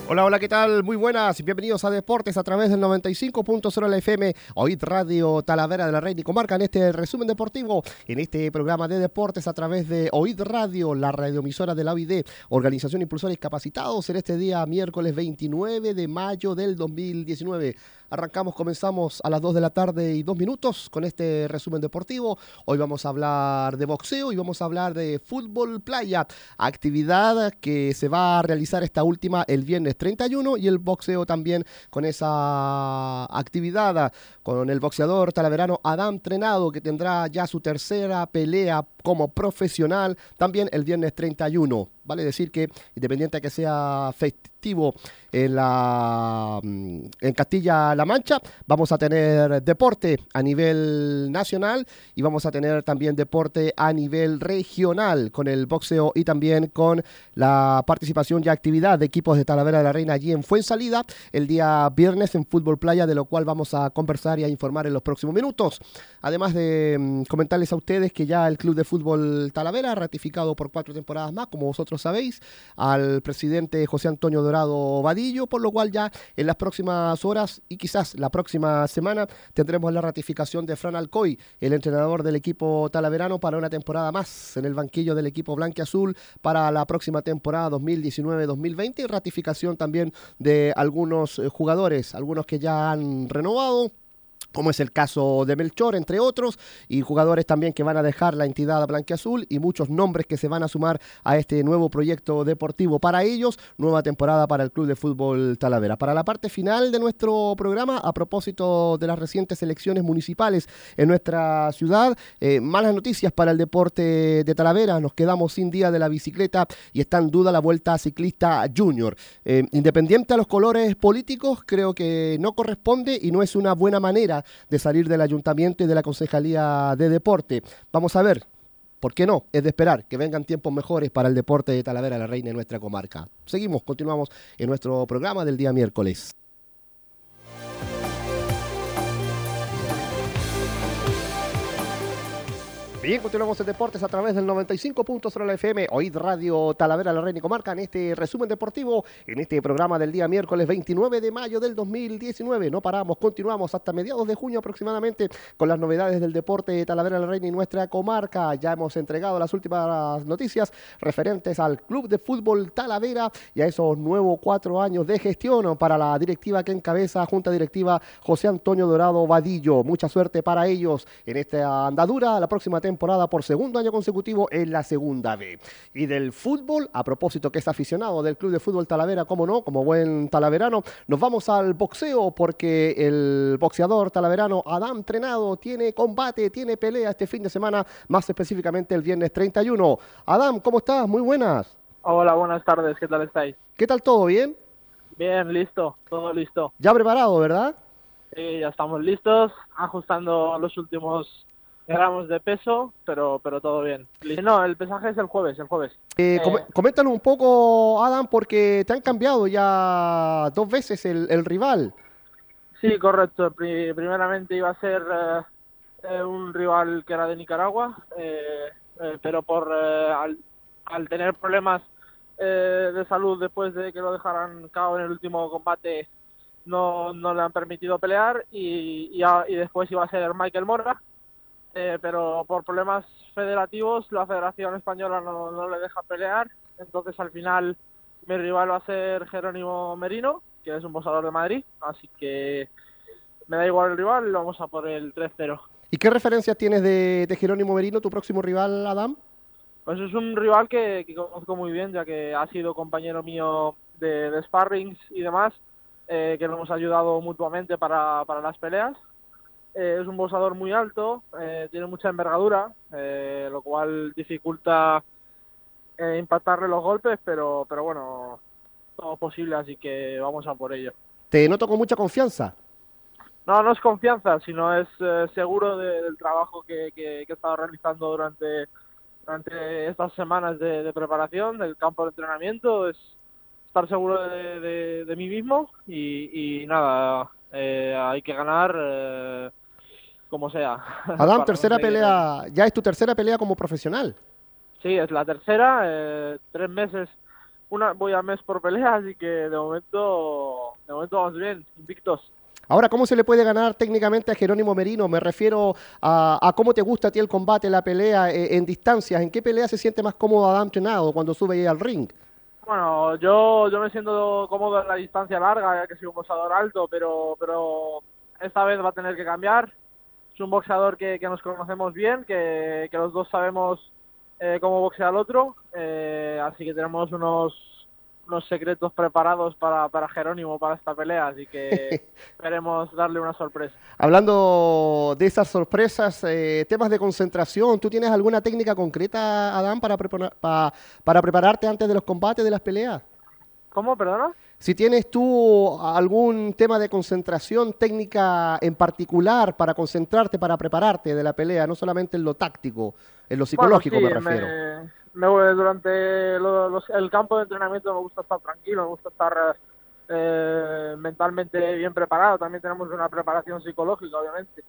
Hola, hola, ¿qué tal? Muy buenas, bienvenidos a Deportes a través del 95.0 de la FM, OID Radio Talavera de la Reina y Comarca, en este resumen deportivo, en este programa de deportes a través de OID Radio, la radioemisora de la OID, Organización Impulsores Capacitados, en este día miércoles 29 de mayo del 2019. Comenzamos a las 2 de la tarde y 2 minutos con este resumen deportivo. Hoy vamos a hablar de boxeo y vamos a hablar de fútbol playa, actividad que se va a realizar esta última el viernes 31 y el boxeo también con esa actividad, con el boxeador talaverano Adam Trenado, que tendrá ya su tercera pelea como profesional también el viernes 31. Vale decir que, independiente de que sea festivo en Castilla-La Mancha, vamos a tener deporte a nivel nacional y vamos a tener también deporte a nivel regional con el boxeo y también con la participación y actividad de equipos de Talavera de la Reina allí en Fuensalida el día viernes en fútbol playa, de lo cual vamos a conversar y a informar en los próximos minutos. Además de comentarles a ustedes que ya el Club de Fútbol Talavera ha ratificado por 4 temporadas más, como vosotros sabéis, al presidente José Antonio Dorado Vadillo, por lo cual ya en las próximas horas y quizás la próxima semana tendremos la ratificación de Fran Alcoy, el entrenador del equipo talaverano, para una temporada más en el banquillo del equipo blanquiazul para la próxima temporada 2019-2020, y ratificación también de algunos jugadores, algunos que ya han renovado, como es el caso de Melchor, entre otros, y jugadores también que van a dejar la entidad blanquiazul y muchos nombres que se van a sumar a este nuevo proyecto deportivo para ellos, nueva temporada para el Club de Fútbol Talavera. Para la parte final de nuestro programa, a propósito de las recientes elecciones municipales en nuestra ciudad, malas noticias para el deporte de Talavera, nos quedamos sin día de la bicicleta y está en duda la Vuelta Ciclista Junior. Independiente a los colores políticos, creo que no corresponde y no es una buena manera de salir del ayuntamiento y de la Concejalía de Deporte. Vamos a ver, ¿por qué no? Es de esperar que vengan tiempos mejores para el deporte de Talavera de la Reina en nuestra comarca. Continuamos en nuestro programa del día miércoles. Bien, continuamos en Deportes a través del 95.0 de la FM, OID Radio Talavera, la Reina y Comarca, en este resumen deportivo, en este programa del día miércoles 29 de mayo del 2019. No paramos, continuamos hasta mediados de junio aproximadamente con las novedades del deporte de Talavera, la Reina y nuestra comarca. Ya hemos entregado las últimas noticias referentes al Club de Fútbol Talavera y a esos nuevos 4 años de gestión para la directiva que encabeza, Junta Directiva José Antonio Dorado Vadillo. Mucha suerte para ellos en esta andadura la próxima temporada por segundo año consecutivo en la segunda B. Y del fútbol, a propósito que es aficionado del Club de Fútbol Talavera, como no, como buen talaverano, nos vamos al boxeo porque el boxeador talaverano Adam Trenado tiene combate, tiene pelea este fin de semana, más específicamente el viernes 31. Adam, ¿cómo estás? Muy buenas. Hola, buenas tardes, ¿qué tal estáis? ¿Qué tal todo? ¿Bien? Bien, listo, todo listo. Ya preparado, ¿verdad? Sí, ya estamos listos, ajustando los últimos gramos de peso, pero todo bien. No, el pesaje es el jueves. Coméntanos un poco, Adam, porque te han cambiado ya 2 veces el rival. Sí, correcto. Primeramente iba a ser un rival que era de Nicaragua, pero al tener problemas de salud después de que lo dejaran cao en el último combate, no le han permitido pelear y después iba a ser Michael Mora. Pero por problemas federativos la Federación Española no le deja pelear, entonces al final mi rival va a ser Jerónimo Merino, que es un boxeador de Madrid, así que me da igual el rival, vamos a por el 3-0. ¿Y qué referencias tienes de Jerónimo Merino, tu próximo rival, Adam? Pues es un rival que conozco muy bien, ya que ha sido compañero mío de sparrings y demás, que nos hemos ayudado mutuamente para las peleas. Es un boxeador muy alto, tiene mucha envergadura, lo cual dificulta impactarle los golpes, pero bueno, todo posible, así que vamos a por ello. ¿Te noto con mucha confianza? No es confianza, sino es seguro del trabajo que he estado realizando durante estas semanas de preparación, del campo de entrenamiento, es estar seguro de mí mismo y nada, hay que ganar como sea. Adam, tercera pelea, ya es tu tercera pelea como profesional. Sí, es la tercera, 3 meses voy a mes por pelea, así que de momento vamos bien, invictos. Ahora, ¿cómo se le puede ganar técnicamente a Jerónimo Merino? Me refiero a cómo te gusta a ti el combate, la pelea en distancias. ¿En qué pelea se siente más cómodo Adam Chenado cuando sube ahí al ring? Bueno, yo me siento cómodo en la distancia larga, ya que soy un boxeador alto, pero esta vez va a tener que cambiar. Es un boxeador que nos conocemos bien, que los dos sabemos cómo boxea el otro, así que tenemos unos secretos preparados para Jerónimo para esta pelea, así que esperemos darle una sorpresa. Hablando de esas sorpresas, temas de concentración, ¿tú tienes alguna técnica concreta, Adam, para prepararte antes de los combates, de las peleas? ¿Cómo, perdona? Si tienes tú algún tema de concentración técnica en particular para concentrarte, para prepararte de la pelea, no solamente en lo táctico, en lo Bueno, sí, psicológico me refiero. durante el campo de entrenamiento me gusta estar tranquilo, me gusta estar mentalmente bien preparado. También tenemos una preparación psicológica, obviamente.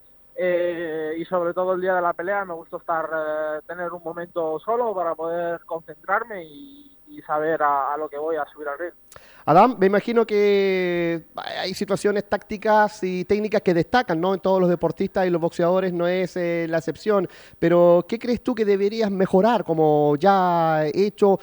Y sobre todo el día de la pelea me gusta tener un momento solo para poder concentrarme y saber a lo que voy a subir al ring. Adam, me imagino que hay situaciones tácticas y técnicas que destacan, ¿no? En todos los deportistas y los boxeadores no es la excepción, pero ¿qué crees tú que deberías mejorar como ya hecho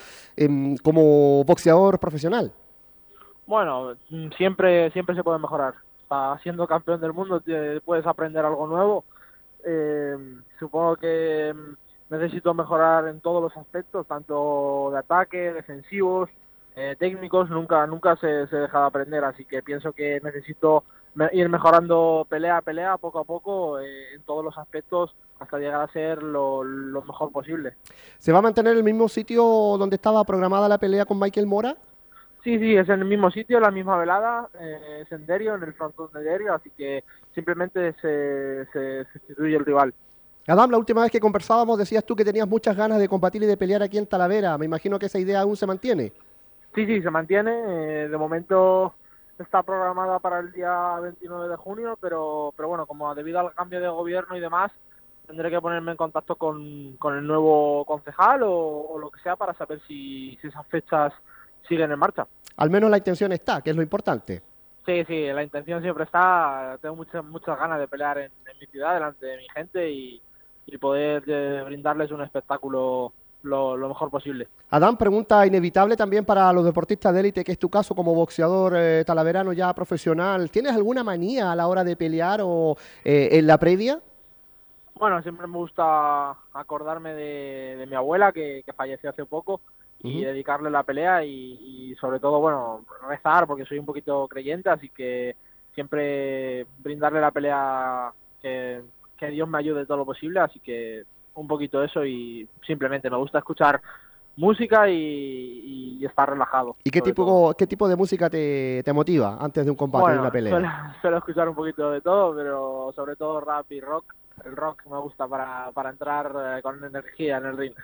como boxeador profesional? Bueno, siempre se puede mejorar. Siendo campeón del mundo puedes aprender algo nuevo. Eh, Supongo que necesito mejorar en todos los aspectos, tanto de ataque, defensivos, técnicos. Nunca se deja de aprender, así que pienso que necesito ir mejorando pelea a pelea, poco a poco, en todos los aspectos, hasta llegar a ser lo mejor posible. ¿Se va a mantener el mismo sitio donde estaba programada la pelea con Michael Mora? Sí, es en el mismo sitio, la misma velada, es en Derio, en el frontón de Derio, así que simplemente se sustituye el rival. Adam, la última vez que conversábamos decías tú que tenías muchas ganas de combatir y de pelear aquí en Talavera. Me imagino que esa idea aún se mantiene. Sí, se mantiene. De momento está programada para el día 29 de junio, pero bueno, como debido al cambio de gobierno y demás, tendré que ponerme en contacto con el nuevo concejal o lo que sea para saber si esas fechas siguen en marcha. Al menos la intención está, que es lo importante. Sí, la intención siempre está. Tengo muchas ganas de pelear en mi ciudad, delante de mi gente y poder brindarles un espectáculo lo mejor posible. Adán, pregunta inevitable también para los deportistas de élite, que es tu caso como boxeador talaverano ya profesional. ¿Tienes alguna manía a la hora de pelear o en la previa? Bueno, siempre me gusta acordarme de mi abuela que falleció hace poco y Ujú. dedicarle la pelea y sobre todo, bueno, rezar porque soy un poquito creyente, así que siempre brindarle la pelea que Dios me ayude todo lo posible, así que un poquito eso y simplemente me gusta escuchar música y estar relajado, ¿Y sobre todo. qué tipo de música te motiva antes de un combate, de una Bueno, pelea? suelo escuchar un poquito de todo, pero sobre todo rap y rock. El rock me gusta para entrar con energía en el ring.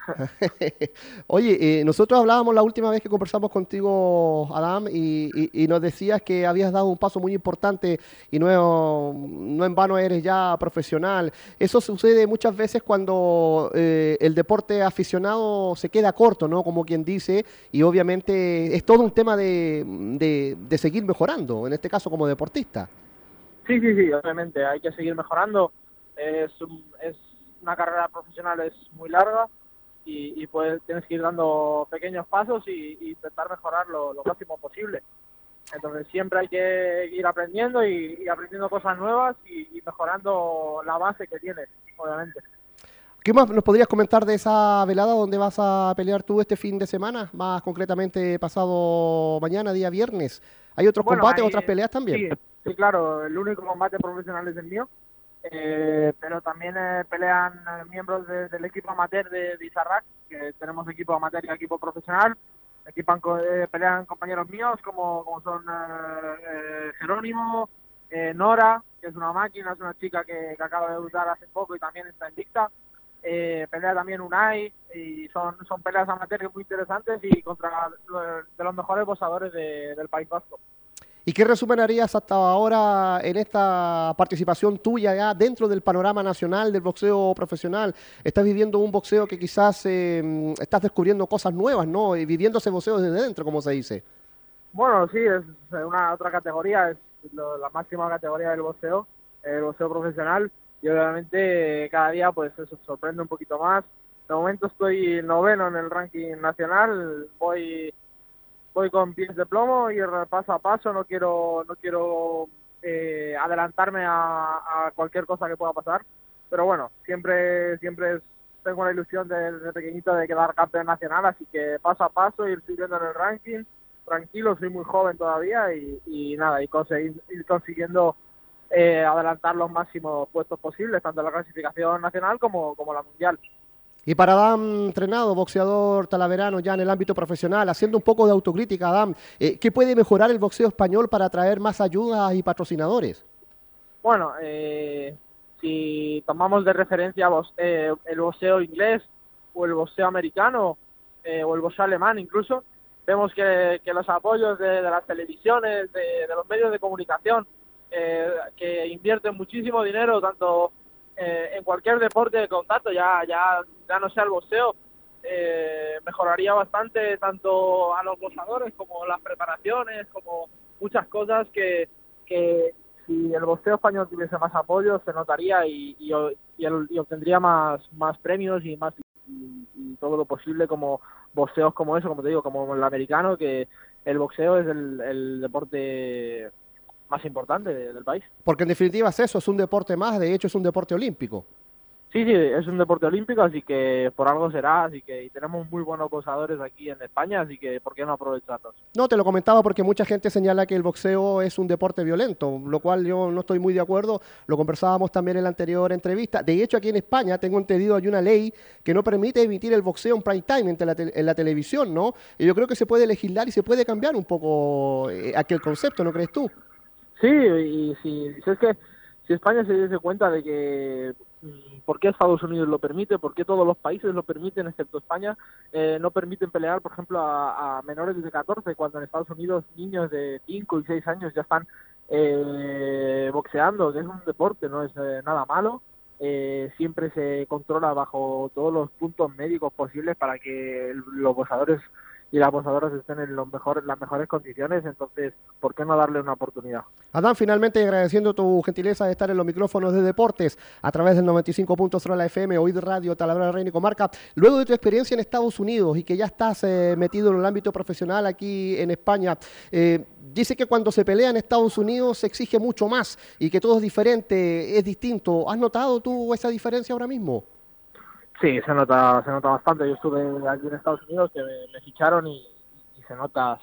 Oye, nosotros hablábamos la última vez que conversamos contigo, Adam, y nos decías que habías dado un paso muy importante y no en vano eres ya profesional. Eso sucede muchas veces cuando el deporte aficionado se queda corto, ¿no? Como quien dice, y obviamente es todo un tema de seguir mejorando, en este caso como deportista. Sí, obviamente, hay que seguir mejorando. Es una carrera profesional, es muy larga y pues tienes que ir dando pequeños pasos y intentar mejorar lo máximo posible. Entonces siempre hay que ir aprendiendo y aprendiendo cosas nuevas y mejorando la base que tienes, obviamente. ¿Qué más nos podrías comentar de esa velada donde vas a pelear tú este fin de semana? Más concretamente pasado mañana, día viernes. ¿Hay otros Bueno, combates, otras peleas también? sí, claro, el único combate profesional es el mío, pero también pelean miembros del equipo amateur de Izarrac, que tenemos equipo amateur y equipo profesional. Pelean compañeros míos como son Jerónimo, Nora, que es una máquina, es una chica que acaba de debutar hace poco y también está invicta. Pelea también Unai y son peleas amateurs muy interesantes y contra de los mejores boxeadores del País Vasco. ¿Y qué resumen harías hasta ahora en esta participación tuya ya dentro del panorama nacional del boxeo profesional? Estás viviendo un boxeo que quizás estás descubriendo cosas nuevas, ¿no? Y viviendo ese boxeo desde dentro, como se dice. Bueno, sí, es una otra categoría, es la máxima categoría del boxeo, el boxeo profesional, y obviamente cada día pues eso sorprende un poquito más. De momento estoy noveno en el ranking nacional, voy con pies de plomo y paso a paso, no quiero adelantarme a cualquier cosa que pueda pasar, pero bueno, siempre tengo la ilusión de pequeñito de quedar campeón nacional, así que paso a paso, ir subiendo en el ranking, tranquilo, soy muy joven todavía y nada, ir consiguiendo adelantar los máximos puestos posibles, tanto en la clasificación nacional como la mundial. Y para Adam Trenado, boxeador talaverano ya en el ámbito profesional, haciendo un poco de autocrítica, Adam, ¿qué puede mejorar el boxeo español para atraer más ayudas y patrocinadores? Bueno, si tomamos de referencia el boxeo inglés o el boxeo americano o el boxeo alemán incluso, vemos que los apoyos de las televisiones, de los medios de comunicación, que invierten muchísimo dinero tanto en cualquier deporte de contacto, ya no sea el boxeo, mejoraría bastante tanto a los boxeadores como las preparaciones, como muchas cosas que si el boxeo español tuviese más apoyo se notaría y obtendría más premios y todo lo posible, como boxeos como eso, como te digo, como el americano, que el boxeo es el deporte más importante del país. Porque en definitiva es eso, es un deporte más, de hecho es un deporte olímpico. Sí, es un deporte olímpico, así que por algo será, así que tenemos muy buenos boxeadores aquí en España, así que ¿por qué no aprovecharlos? No, te lo comentaba porque mucha gente señala que el boxeo es un deporte violento, lo cual yo no estoy muy de acuerdo, lo conversábamos también en la anterior entrevista. De hecho, aquí en España tengo entendido hay una ley que no permite emitir el boxeo en prime time en la televisión, ¿no? Y yo creo que se puede legislar y se puede cambiar un poco aquel concepto, ¿no crees tú? Sí, y si es que si España se diese cuenta de que por qué Estados Unidos lo permite, por qué todos los países lo permiten, excepto España, no permiten pelear, por ejemplo, a menores de 14, cuando en Estados Unidos niños de 5 y 6 años ya están boxeando, que es un deporte, no es nada malo. Siempre se controla bajo todos los puntos médicos posibles para que los boxeadores y las boxeadoras estén en las mejores condiciones, entonces, ¿por qué no darle una oportunidad? Adán, finalmente agradeciendo tu gentileza de estar en los micrófonos de deportes a través del 95.0 la FM, Oíd Radio, Talavera Reina y Comarca. Luego de tu experiencia en Estados Unidos y que ya estás metido en el ámbito profesional aquí en España, dice que cuando se pelea en Estados Unidos se exige mucho más y que todo es diferente, es distinto. ¿Has notado tú esa diferencia ahora mismo? Sí, se nota bastante. Yo estuve aquí en Estados Unidos, que me ficharon y se nota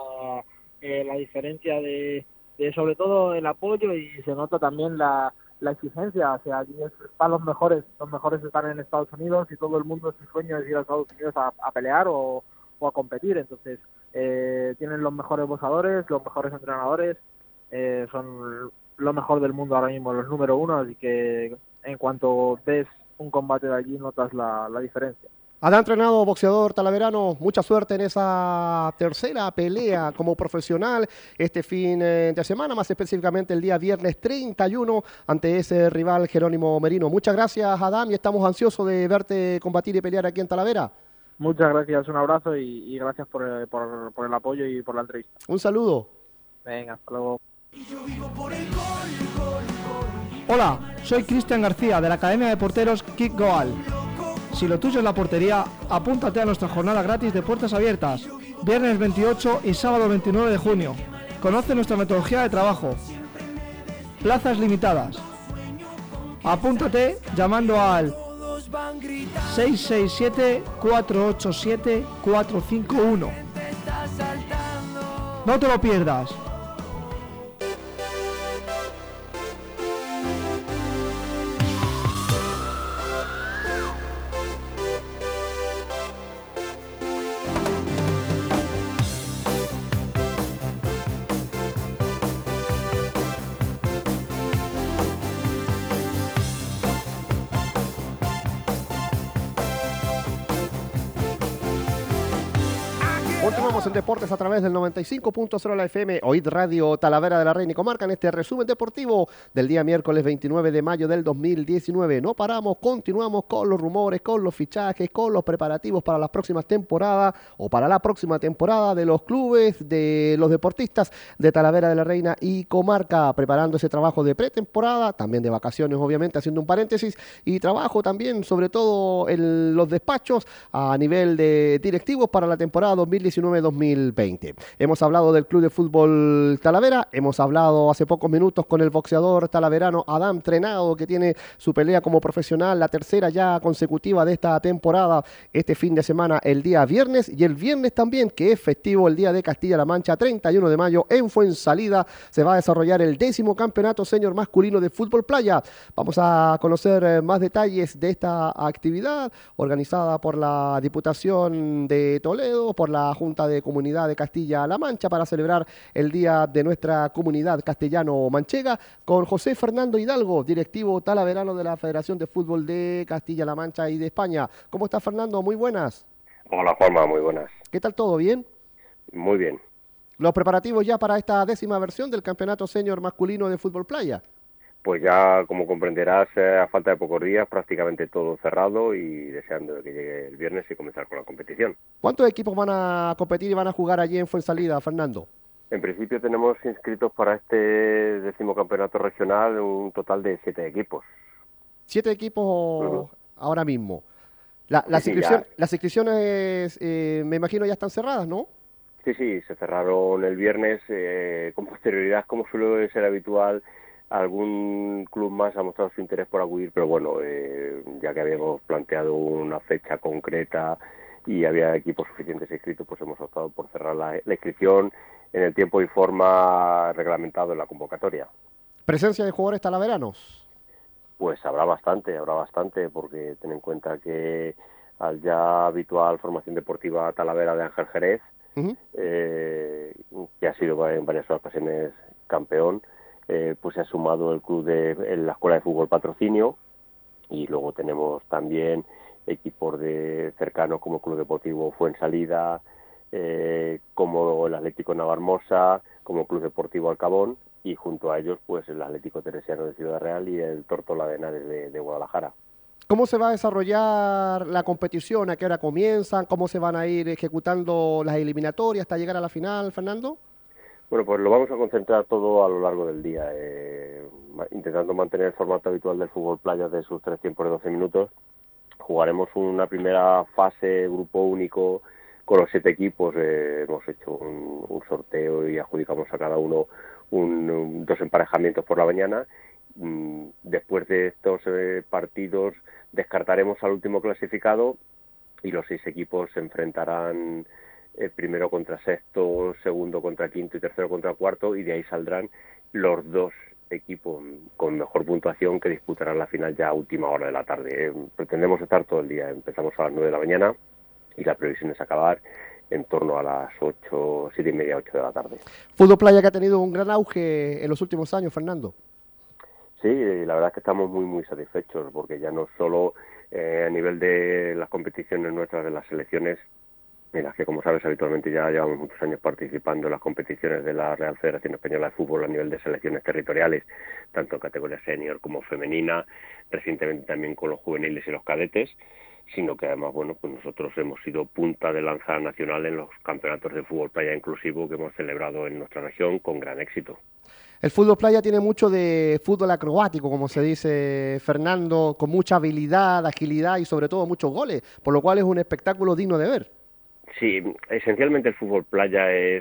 la diferencia de sobre todo el apoyo, y se nota también la exigencia. O sea, allí están los mejores están en Estados Unidos y todo el mundo, su sueño es ir a Estados Unidos a pelear o a competir. Entonces tienen los mejores boxeadores, los mejores entrenadores, son lo mejor del mundo ahora mismo, los número uno, así que en cuanto ves un combate de allí notas la diferencia. Adán Trenado, boxeador talaverano, mucha suerte en esa tercera pelea como profesional este fin de semana, más específicamente el día viernes 31 ante ese rival Jerónimo Merino. Muchas gracias, Adán, y estamos ansiosos de verte combatir y pelear aquí en Talavera. Muchas gracias, un abrazo y gracias por el apoyo y por la entrevista. Un saludo. Venga, hasta luego. Hola, soy Cristian García de la Academia de Porteros Kick Goal. Si lo tuyo es la portería, apúntate a nuestra jornada gratis de puertas abiertas, viernes 28 y sábado 29 de junio. Conoce nuestra metodología de trabajo. Plazas limitadas. Apúntate llamando al 667-487-451. No te lo pierdas. Continuamos en Deportes a través del 95.0 la FM, OID Radio Talavera de la Reina y Comarca en este resumen deportivo del día miércoles 29 de mayo del 2019. No paramos, continuamos con los rumores, con los fichajes, con los preparativos para las próximas temporadas o para la próxima temporada de los clubes, de los deportistas de Talavera de la Reina y Comarca, preparando ese trabajo de pretemporada, también de vacaciones obviamente, haciendo un paréntesis, y trabajo también sobre todo en los despachos a nivel de directivos para la temporada 2019-2020. Hemos hablado del Club de Fútbol Talavera, hemos hablado hace pocos minutos con el boxeador talaverano Adam Trenado, que tiene su pelea como profesional, la tercera ya consecutiva de esta temporada, este fin de semana, el día viernes, y el viernes también, que es festivo, el día de Castilla-La Mancha, 31 de mayo, en Fuensalida, se va a desarrollar el 10º campeonato senior masculino de fútbol playa. Vamos a conocer más detalles de esta actividad, organizada por la Diputación de Toledo, por la Junta de Comunidad de Castilla-La Mancha, para celebrar el día de nuestra comunidad castellano-manchega, con José Fernando Hidalgo, directivo talaverano de la Federación de Fútbol de Castilla-La Mancha y de España. ¿Cómo está, Fernando? Muy buenas. Hola, Juanma, muy buenas. ¿Qué tal todo? ¿Bien? Muy bien. ¿Los preparativos ya para esta 10ª versión del Campeonato Senior Masculino de Fútbol Playa? Pues ya, como comprenderás, a falta de pocos días, prácticamente todo cerrado y deseando que llegue el viernes y comenzar con la competición. ¿Cuántos equipos van a competir y van a jugar allí en Fuensalida, Fernando? En principio tenemos inscritos para este 10º campeonato regional un total de 7 equipos. 7 equipos ahora mismo. Las inscripciones, me imagino, ya están cerradas, ¿no? Sí, se cerraron el viernes. Con posterioridad, como suele ser habitual, algún club más ha mostrado su interés por acudir, pero bueno, ya que habíamos planteado una fecha concreta y había equipos suficientes inscritos, pues hemos optado por cerrar la inscripción en el tiempo y forma reglamentado en la convocatoria. ¿Presencia de jugadores talaveranos? Pues habrá bastante, porque ten en cuenta que al ya habitual formación deportiva Talavera de Ángel Jerez, que ha sido en varias ocasiones campeón, pues se ha sumado el club en la Escuela de Fútbol Patrocinio, y luego tenemos también equipos de cercanos como Club Deportivo Fuensalida, como el Atlético Navarmosa, como Club Deportivo Alcabón, y junto a ellos pues el Atlético Teresiano de Ciudad Real y el Tórtola de Henares de Guadalajara. ¿Cómo se va a desarrollar la competición? ¿A qué hora comienzan? ¿Cómo se van a ir ejecutando las eliminatorias hasta llegar a la final, Fernando? Bueno, pues lo vamos a concentrar todo a lo largo del día, intentando mantener el formato habitual del fútbol playa de sus 3 tiempos de 12 minutos. Jugaremos una primera fase, grupo único, con los 7 equipos. Hemos hecho un sorteo y adjudicamos a cada uno 2 emparejamientos por la mañana. Después de estos partidos descartaremos al último clasificado y los 6 equipos se enfrentarán primero contra sexto, segundo contra quinto y tercero contra cuarto, y de ahí saldrán los 2 equipos con mejor puntuación que disputarán la final ya a última hora de la tarde. Pretendemos estar todo el día, empezamos a las 9 de la mañana y la previsión es acabar en torno a las 8, 7 y media, 8 de la tarde. Fútbol playa que ha tenido un gran auge en los últimos años, Fernando. Sí, la verdad es que estamos muy satisfechos, porque ya no solo a nivel de las competiciones nuestras, de las selecciones, en las que, como sabes, habitualmente ya llevamos muchos años participando en las competiciones de la Real Federación Española de Fútbol a nivel de selecciones territoriales, tanto en categoría senior como femenina, recientemente también con los juveniles y los cadetes, sino que además, bueno, pues nosotros hemos sido punta de lanza nacional en los campeonatos de fútbol playa inclusivo que hemos celebrado en nuestra región con gran éxito. El fútbol playa tiene mucho de fútbol acrobático, como se dice, Fernando, con mucha habilidad, agilidad y sobre todo muchos goles, por lo cual es un espectáculo digno de ver. Sí, esencialmente el fútbol playa es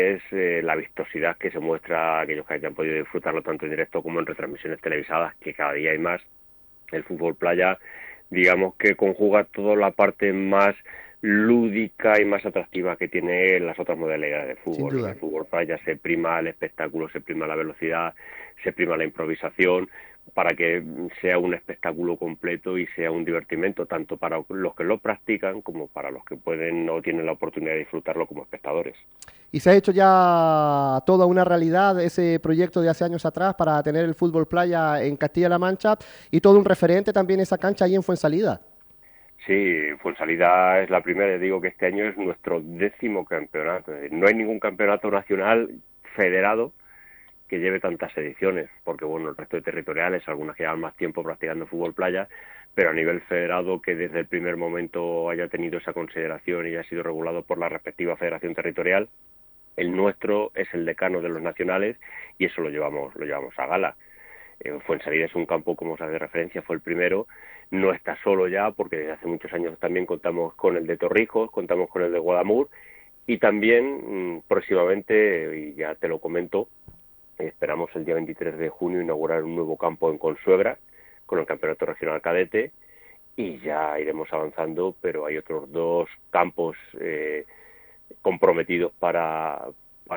la vistosidad que se muestra a aquellos que hayan podido disfrutarlo tanto en directo como en retransmisiones televisadas, que cada día hay más. El fútbol playa, digamos que conjuga toda la parte más lúdica y más atractiva que tiene las otras modalidades de fútbol. En el fútbol playa se prima el espectáculo, se prima la velocidad, se prima la improvisación, para que sea un espectáculo completo y sea un divertimento tanto para los que lo practican como para los que pueden o tienen la oportunidad de disfrutarlo como espectadores. Y se ha hecho ya toda una realidad ese proyecto de hace años atrás para tener el fútbol playa en Castilla-La Mancha y todo un referente también esa cancha ahí en Fuensalida. Sí, Fuensalida es la primera, ya digo que este año es nuestro 10º campeonato. Es decir, no hay ningún campeonato nacional federado que lleve tantas ediciones, porque bueno, el resto de territoriales, algunas que llevan más tiempo practicando fútbol playa, pero a nivel federado que desde el primer momento haya tenido esa consideración y haya sido regulado por la respectiva federación territorial, el nuestro es el decano de los nacionales y eso lo llevamos a gala. Fuensalida es un campo, como os hace referencia, fue el primero, no está solo ya, porque desde hace muchos años también contamos con el de Torrijos, contamos con el de Guadamur, y también próximamente, y ya te lo comento, esperamos el día 23 de junio inaugurar un nuevo campo en Consuegra, con el Campeonato Regional Cadete, y ya iremos avanzando, pero hay otros 2 campos comprometidos para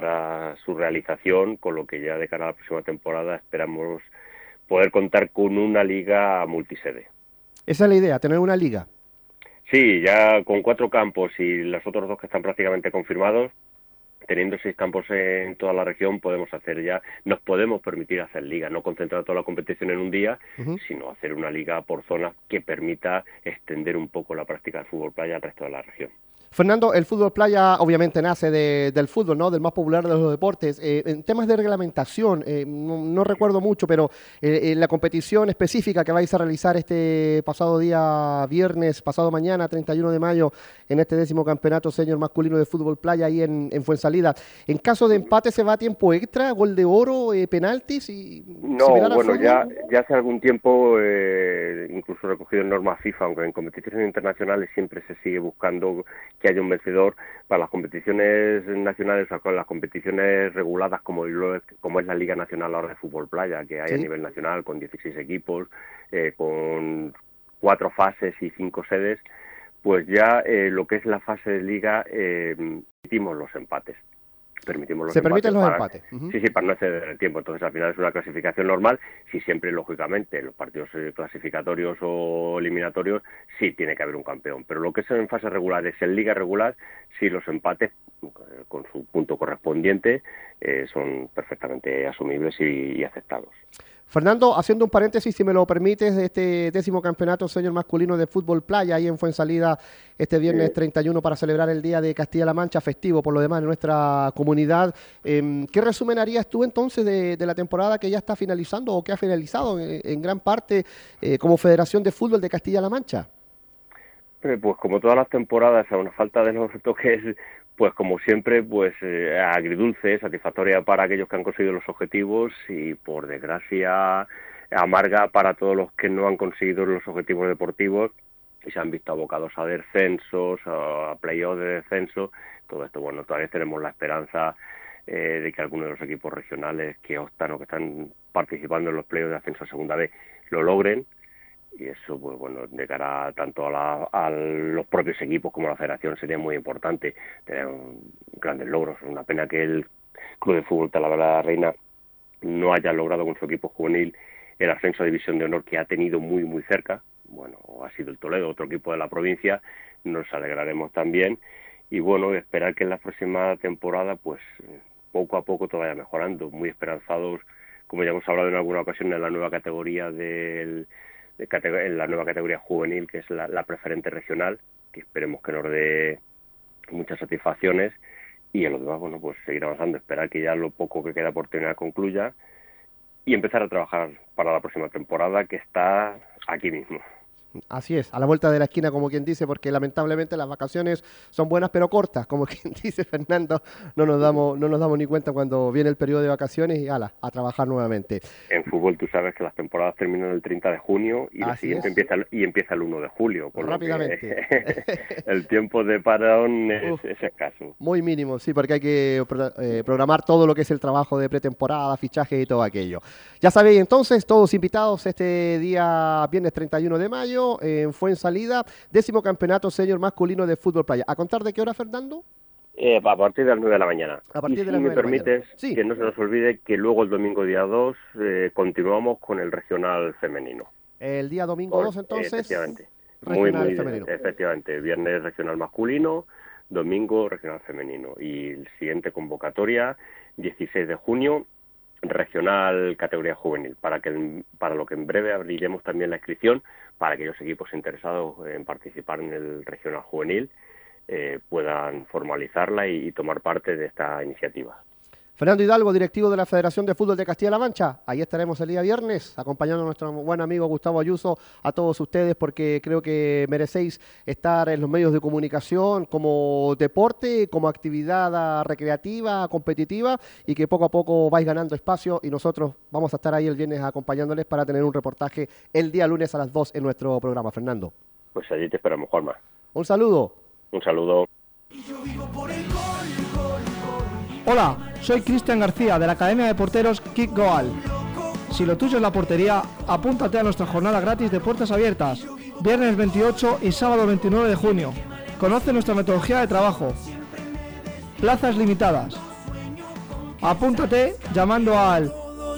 su realización, con lo que ya de cara a la próxima temporada esperamos poder contar con una liga multisede. Esa es la idea, tener una liga. Sí, ya con 4 campos y los otros 2 que están prácticamente confirmados, teniendo 6 campos en toda la región, nos podemos permitir hacer liga, no concentrar toda la competición en un día, sino hacer una liga por zonas que permita extender un poco la práctica del fútbol playa al resto de la región. Fernando, el fútbol playa obviamente nace del fútbol, ¿no? Del más popular de los deportes. En temas de reglamentación, no recuerdo mucho, pero la competición específica que vais a realizar este pasado día viernes, pasado mañana, 31 de mayo, en este 10º campeonato senior masculino de fútbol playa ahí en Fuensalida. En caso de empate, ¿se va a tiempo extra, gol de oro, penaltis? No, bueno, ya hace algún tiempo, incluso recogido en normas FIFA, aunque en competiciones internacionales siempre se sigue buscando que haya un vencedor. Para las competiciones nacionales, o con las competiciones reguladas como es la Liga Nacional ahora de Fútbol Playa, que hay a nivel nacional con 16 equipos, con 4 fases y 5 sedes, pues ya lo que es la fase de liga permitimos los empates. Se permiten los empates. Sí, para no exceder el tiempo. Entonces, al final es una clasificación normal. Si siempre, lógicamente, los partidos clasificatorios o eliminatorios, sí tiene que haber un campeón. Pero lo que es en fase regular, es en liga regular, sí los empates, con su punto correspondiente, son perfectamente asumibles y aceptados. Fernando, haciendo un paréntesis, si me lo permites, de este 10º campeonato senior masculino de fútbol playa ahí en Fuensalida este viernes 31 para celebrar el Día de Castilla-La Mancha, festivo por lo demás en nuestra comunidad. ¿Qué resumen harías tú entonces de la temporada que ya está finalizando o que ha finalizado en gran parte como Federación de Fútbol de Castilla-La Mancha? Pues como todas las temporadas, a una falta de los toques, pues como siempre, pues agridulce, satisfactoria para aquellos que han conseguido los objetivos y por desgracia amarga para todos los que no han conseguido los objetivos deportivos y se han visto abocados a descensos, a playoffs de descenso. Todo esto, bueno, todavía tenemos la esperanza de que algunos de los equipos regionales que optan o que están participando en los playoffs de ascenso a segunda B lo logren. Y eso, pues bueno, de cara tanto a los propios equipos como a la federación sería muy importante tener grandes logros. Una pena que el Club de Fútbol Talavera de la Reina no haya logrado con su equipo juvenil el ascenso a División de Honor, que ha tenido muy muy cerca. Bueno, ha sido el Toledo, otro equipo de la provincia. Nos alegraremos también. Y bueno, esperar que en la próxima temporada, pues poco a poco todo vaya mejorando. Muy esperanzados, como ya hemos hablado en alguna ocasión, en la nueva categoría en la nueva categoría juvenil, que es la preferente regional, que esperemos que nos dé muchas satisfacciones, y en lo demás, bueno, pues seguir avanzando, esperar que ya lo poco que queda por terminar concluya y empezar a trabajar para la próxima temporada, que está aquí mismo. Así es, a la vuelta de la esquina, como quien dice, porque lamentablemente las vacaciones son buenas pero cortas, como quien dice Fernando, no nos damos ni cuenta cuando viene el periodo de vacaciones y ala, a trabajar nuevamente. En fútbol tú sabes que las temporadas terminan el 30 de junio y la siguiente empieza el 1 de julio. Rápidamente. El tiempo de parón es escaso. Muy mínimo, sí, porque hay que programar todo lo que es el trabajo de pretemporada, fichaje y todo aquello. Ya sabéis entonces, todos invitados este día viernes 31 de mayo, en Fuensalida, 10º campeonato senior masculino de fútbol playa. ¿A contar de qué hora, Fernando? A partir de las 9 de la mañana. A partir de las 9 de la mañana. Si me permites, sí, que no se nos olvide que luego el domingo día 2 continuamos con el regional femenino. El día domingo 2 entonces, efectivamente. Regional femenino. Efectivamente, viernes regional masculino, domingo regional femenino. Y el siguiente convocatoria, 16 de junio, regional categoría juvenil, para lo que en breve abriremos también la inscripción para que aquellos equipos interesados en participar en el regional juvenil puedan formalizarla y tomar parte de esta iniciativa. Fernando Hidalgo, directivo de la Federación de Fútbol de Castilla-La Mancha. Ahí estaremos el día viernes, acompañando a nuestro buen amigo Gustavo Ayuso, a todos ustedes, porque creo que merecéis estar en los medios de comunicación como deporte, como actividad recreativa, competitiva, y que poco a poco vais ganando espacio, y nosotros vamos a estar ahí el viernes acompañándoles para tener un reportaje el día lunes a las 2 en nuestro programa. Fernando. Pues allí te esperamos, Juanma. Un saludo. Un saludo. Hola, soy Cristian García de la Academia de Porteros Kick Goal. Si lo tuyo es la portería, apúntate a nuestra jornada gratis de puertas abiertas, viernes 28 y sábado 29 de junio. Conoce nuestra metodología de trabajo. Plazas limitadas. Apúntate llamando al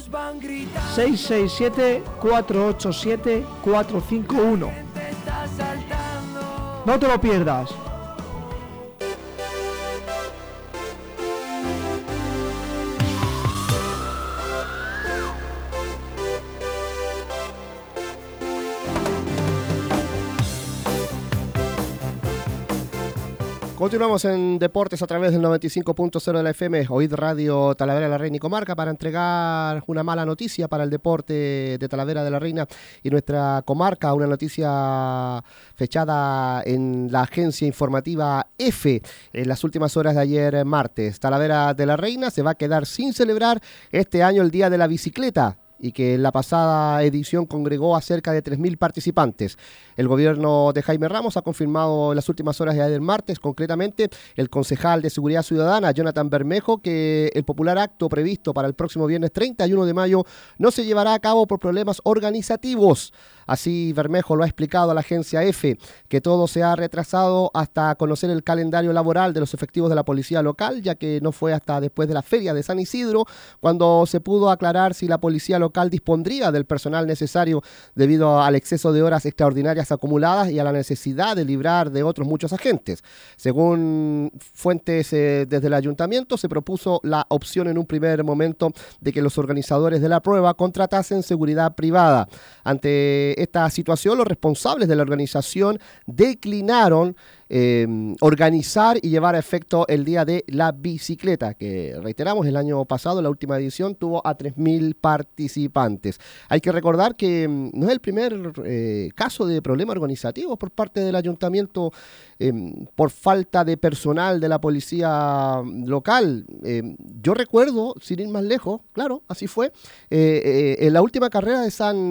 667-487-451. No te lo pierdas. Continuamos en Deportes a través del 95.0 de la FM, Oíd Radio Talavera de la Reina y Comarca, para entregar una mala noticia para el deporte de Talavera de la Reina y nuestra comarca, una noticia fechada en la agencia informativa EFE en las últimas horas de ayer martes. Talavera de la Reina se va a quedar sin celebrar este año el Día de la Bicicleta, y que en la pasada edición congregó a cerca de 3.000 participantes. El gobierno de Jaime Ramos ha confirmado en las últimas horas de ayer martes, concretamente el concejal de Seguridad Ciudadana, Jonathan Bermejo, que el popular acto previsto para el próximo viernes 31 de mayo no se llevará a cabo por problemas organizativos. Así Bermejo lo ha explicado a la agencia EFE, que todo se ha retrasado hasta conocer el calendario laboral de los efectivos de la policía local, ya que no fue hasta después de la feria de San Isidro cuando se pudo aclarar si la policía local dispondría del personal necesario debido al exceso de horas extraordinarias acumuladas y a la necesidad de librar de otros muchos agentes. Según fuentes desde el ayuntamiento, se propuso la opción en un primer momento de que los organizadores de la prueba contratasen seguridad privada. Ante esta situación, los responsables de la organización declinaron organizar y llevar a efecto el Día de la Bicicleta, que reiteramos, el año pasado, la última edición, tuvo a 3.000 participantes. Hay que recordar que no es el primer caso de problema organizativo por parte del ayuntamiento por falta de personal de la policía local. Yo recuerdo, sin ir más lejos, claro, así fue, en la última carrera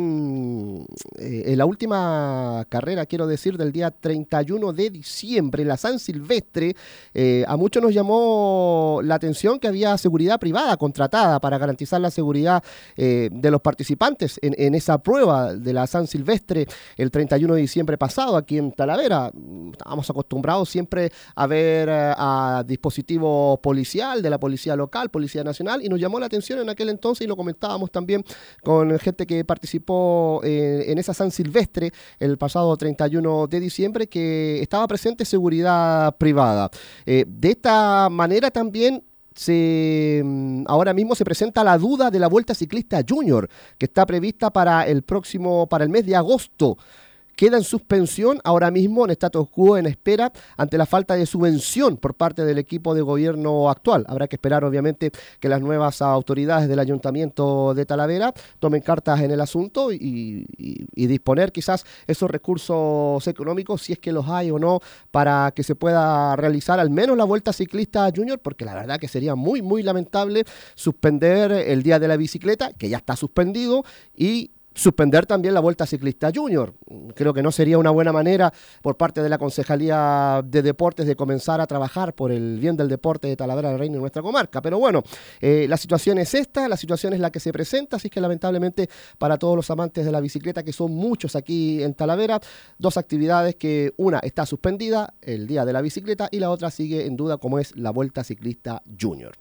quiero decir, del día 31 de diciembre, la San Silvestre, a muchos nos llamó la atención que había seguridad privada contratada para garantizar la seguridad de los participantes en esa prueba de la San Silvestre el 31 de diciembre pasado aquí en Talavera. Estábamos acostumbrados siempre a ver a dispositivo policial de la policía local, Policía Nacional, y nos llamó la atención en aquel entonces, y lo comentábamos también con gente que participó en esa San Silvestre el pasado 31 de diciembre, que estaba presente seguridad privada. De esta manera también ahora mismo se presenta la duda de la Vuelta Ciclista Junior, que está prevista para el mes de agosto. Queda en suspensión ahora mismo, en status quo, en espera, ante la falta de subvención por parte del equipo de gobierno actual. Habrá que esperar, obviamente, que las nuevas autoridades del Ayuntamiento de Talavera tomen cartas en el asunto y disponer quizás esos recursos económicos, si es que los hay o no, para que se pueda realizar al menos la Vuelta Ciclista Junior, porque la verdad que sería muy, muy lamentable suspender el Día de la Bicicleta, que ya está suspendido, y suspender también la Vuelta Ciclista Junior. Creo que no sería una buena manera por parte de la Concejalía de Deportes de comenzar a trabajar por el bien del deporte de Talavera de la Reina en nuestra comarca. Pero bueno, la situación es esta, la situación es la que se presenta, así que lamentablemente para todos los amantes de la bicicleta, que son muchos aquí en Talavera, dos actividades que una está suspendida, el Día de la Bicicleta, y la otra sigue en duda, como es la Vuelta Ciclista Junior.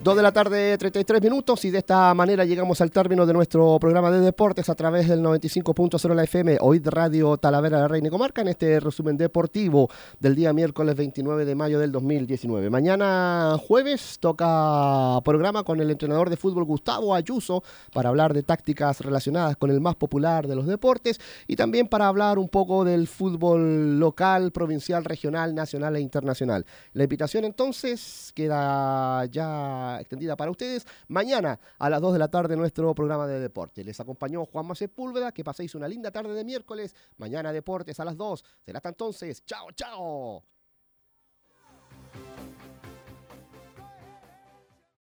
2 de la tarde, 33 minutos, y de esta manera llegamos al término de nuestro programa de deportes a través del 95.0 la FM, hoy de Radio Talavera de la Reina y Comarca, en este resumen deportivo del día miércoles 29 de mayo del 2019. Mañana jueves toca programa con el entrenador de fútbol Gustavo Ayuso para hablar de tácticas relacionadas con el más popular de los deportes y también para hablar un poco del fútbol local, provincial, regional, nacional e internacional. La invitación entonces queda ya extendida para ustedes. Mañana a las 2 de la tarde nuestro programa de deporte. Les acompañó Juanma Sepúlveda. Que paséis una linda tarde de miércoles. Mañana deportes a las 2. Será hasta entonces. ¡Chao, chao!